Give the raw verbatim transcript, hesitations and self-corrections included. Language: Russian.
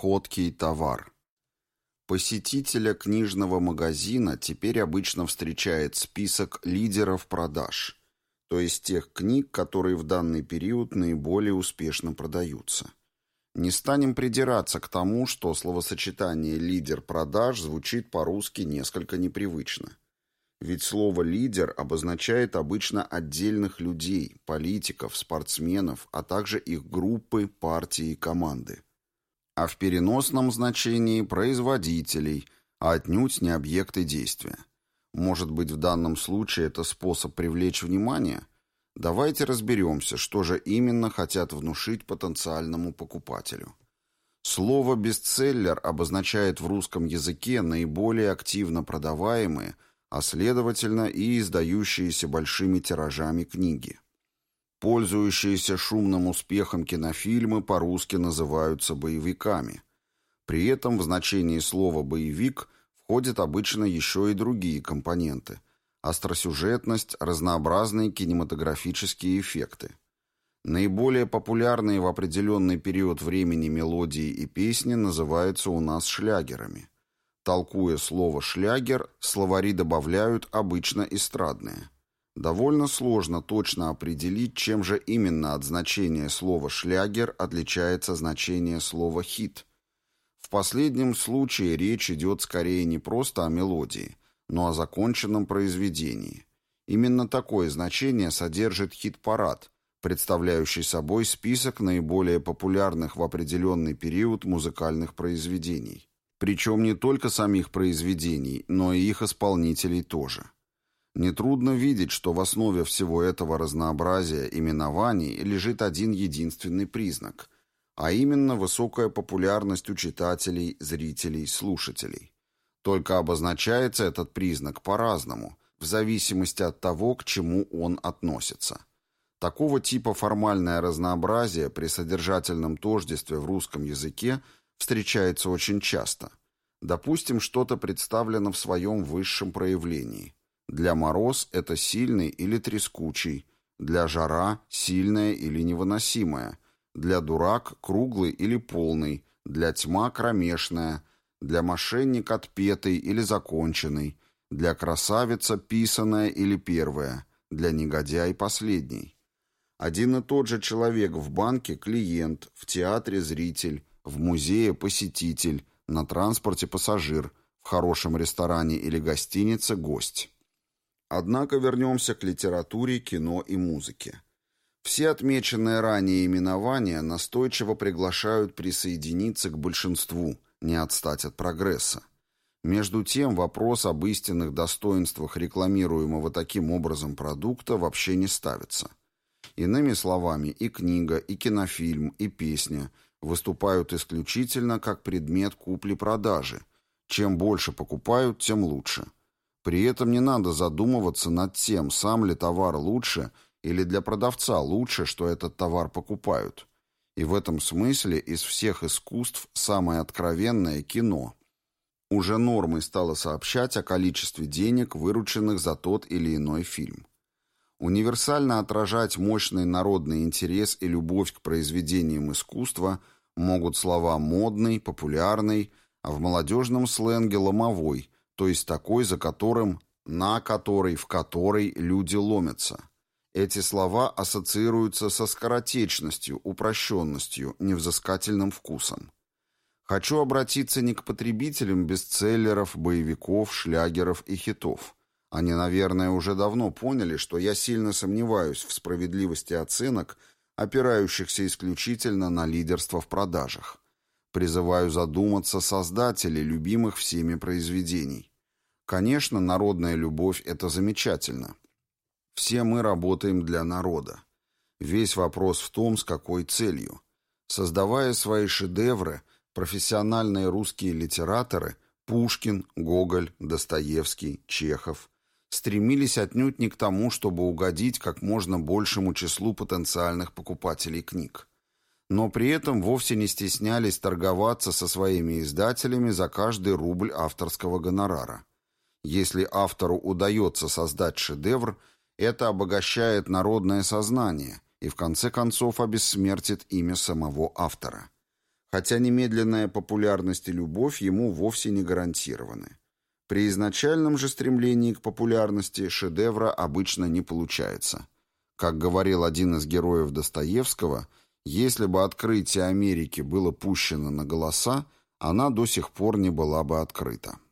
Ходкий товар. Посетителя книжного магазина теперь обычно встречает список лидеров продаж, то есть тех книг, которые в данный период наиболее успешно продаются. Не станем придираться к тому, что словосочетание «лидер продаж» звучит по-русски несколько непривычно. Ведь слово «лидер» обозначает обычно отдельных людей, политиков, спортсменов, а также их группы, партии и команды. А в переносном значении производителей, а отнюдь не объекты действия. Может быть, в данном случае это способ привлечь внимание? Давайте разберемся, что же именно хотят внушить потенциальному покупателю. Слово «бестселлер» обозначает в русском языке наиболее активно продаваемые, а следовательно и издающиеся большими тиражами книги. Пользующиеся шумным успехом кинофильмы по-русски называются боевиками. При этом в значении слова «боевик» входят обычно еще и другие компоненты – остросюжетность, разнообразные кинематографические эффекты. Наиболее популярные в определенный период времени мелодии и песни называются у нас шлягерами. Толкуя слово «шлягер», словари добавляют обычно эстрадные. Довольно сложно точно определить, чем же именно от значения слова «шлягер» отличается значение слова «хит». В последнем случае речь идет скорее не просто о мелодии, но о законченном произведении. Именно такое значение содержит хит-парад, представляющий собой список наиболее популярных в определенный период музыкальных произведений. Причем не только самих произведений, но и их исполнителей тоже. Нетрудно видеть, что в основе всего этого разнообразия именований лежит один единственный признак, а именно высокая популярность у читателей, зрителей, слушателей. Только обозначается этот признак по-разному, в зависимости от того, к чему он относится. Такого типа формальное разнообразие при содержательном тождестве в русском языке встречается очень часто. Допустим, что-то представлено в своем высшем проявлении. Для мороз это сильный или трескучий, для жара сильная или невыносимая, для дурак круглый или полный, для тьма кромешная, для мошенник отпетый или законченный, для красавица писаная или первая, для негодяй последний. Один и тот же человек в банке клиент, в театре зритель, в музее посетитель, на транспорте пассажир, в хорошем ресторане или гостинице гость. Однако вернемся к литературе, кино и музыке. Все отмеченные ранее именования настойчиво приглашают присоединиться к большинству, не отстать от прогресса. Между тем вопрос об истинных достоинствах рекламируемого таким образом продукта вообще не ставится. Иными словами, и книга, и кинофильм, и песня выступают исключительно как предмет купли-продажи. Чем больше покупают, тем лучше. При этом не надо задумываться над тем, сам ли товар лучше или для продавца лучше, что этот товар покупают. И в этом смысле из всех искусств самое откровенное – кино. Уже нормой стало сообщать о количестве денег, вырученных за тот или иной фильм. Универсально отражать мощный народный интерес и любовь к произведениям искусства могут слова «модный», «популярный», а в молодежном сленге «ломовой», то есть такой, за которым, на который, в который люди ломятся. Эти слова ассоциируются со скоротечностью, упрощенностью, невзыскательным вкусом. Хочу обратиться не к потребителям бестселлеров, боевиков, шлягеров и хитов. Они, наверное, уже давно поняли, что я сильно сомневаюсь в справедливости оценок, опирающихся исключительно на лидерство в продажах. Призываю задуматься создателей любимых всеми произведений. Конечно, народная любовь – это замечательно. Все мы работаем для народа. Весь вопрос в том, с какой целью. Создавая свои шедевры, профессиональные русские литераторы – Пушкин, Гоголь, Достоевский, Чехов – стремились отнюдь не к тому, чтобы угодить как можно большему числу потенциальных покупателей книг. Но при этом вовсе не стеснялись торговаться со своими издателями за каждый рубль авторского гонорара. Если автору удается создать шедевр, это обогащает народное сознание и в конце концов обессмертит имя самого автора. хотя немедленная популярность и любовь ему вовсе не гарантированы. При изначальном же стремлении к популярности шедевра обычно не получается. Как говорил один из героев Достоевского, если бы открытие Америки было пущено на голоса, она до сих пор не была бы открыта.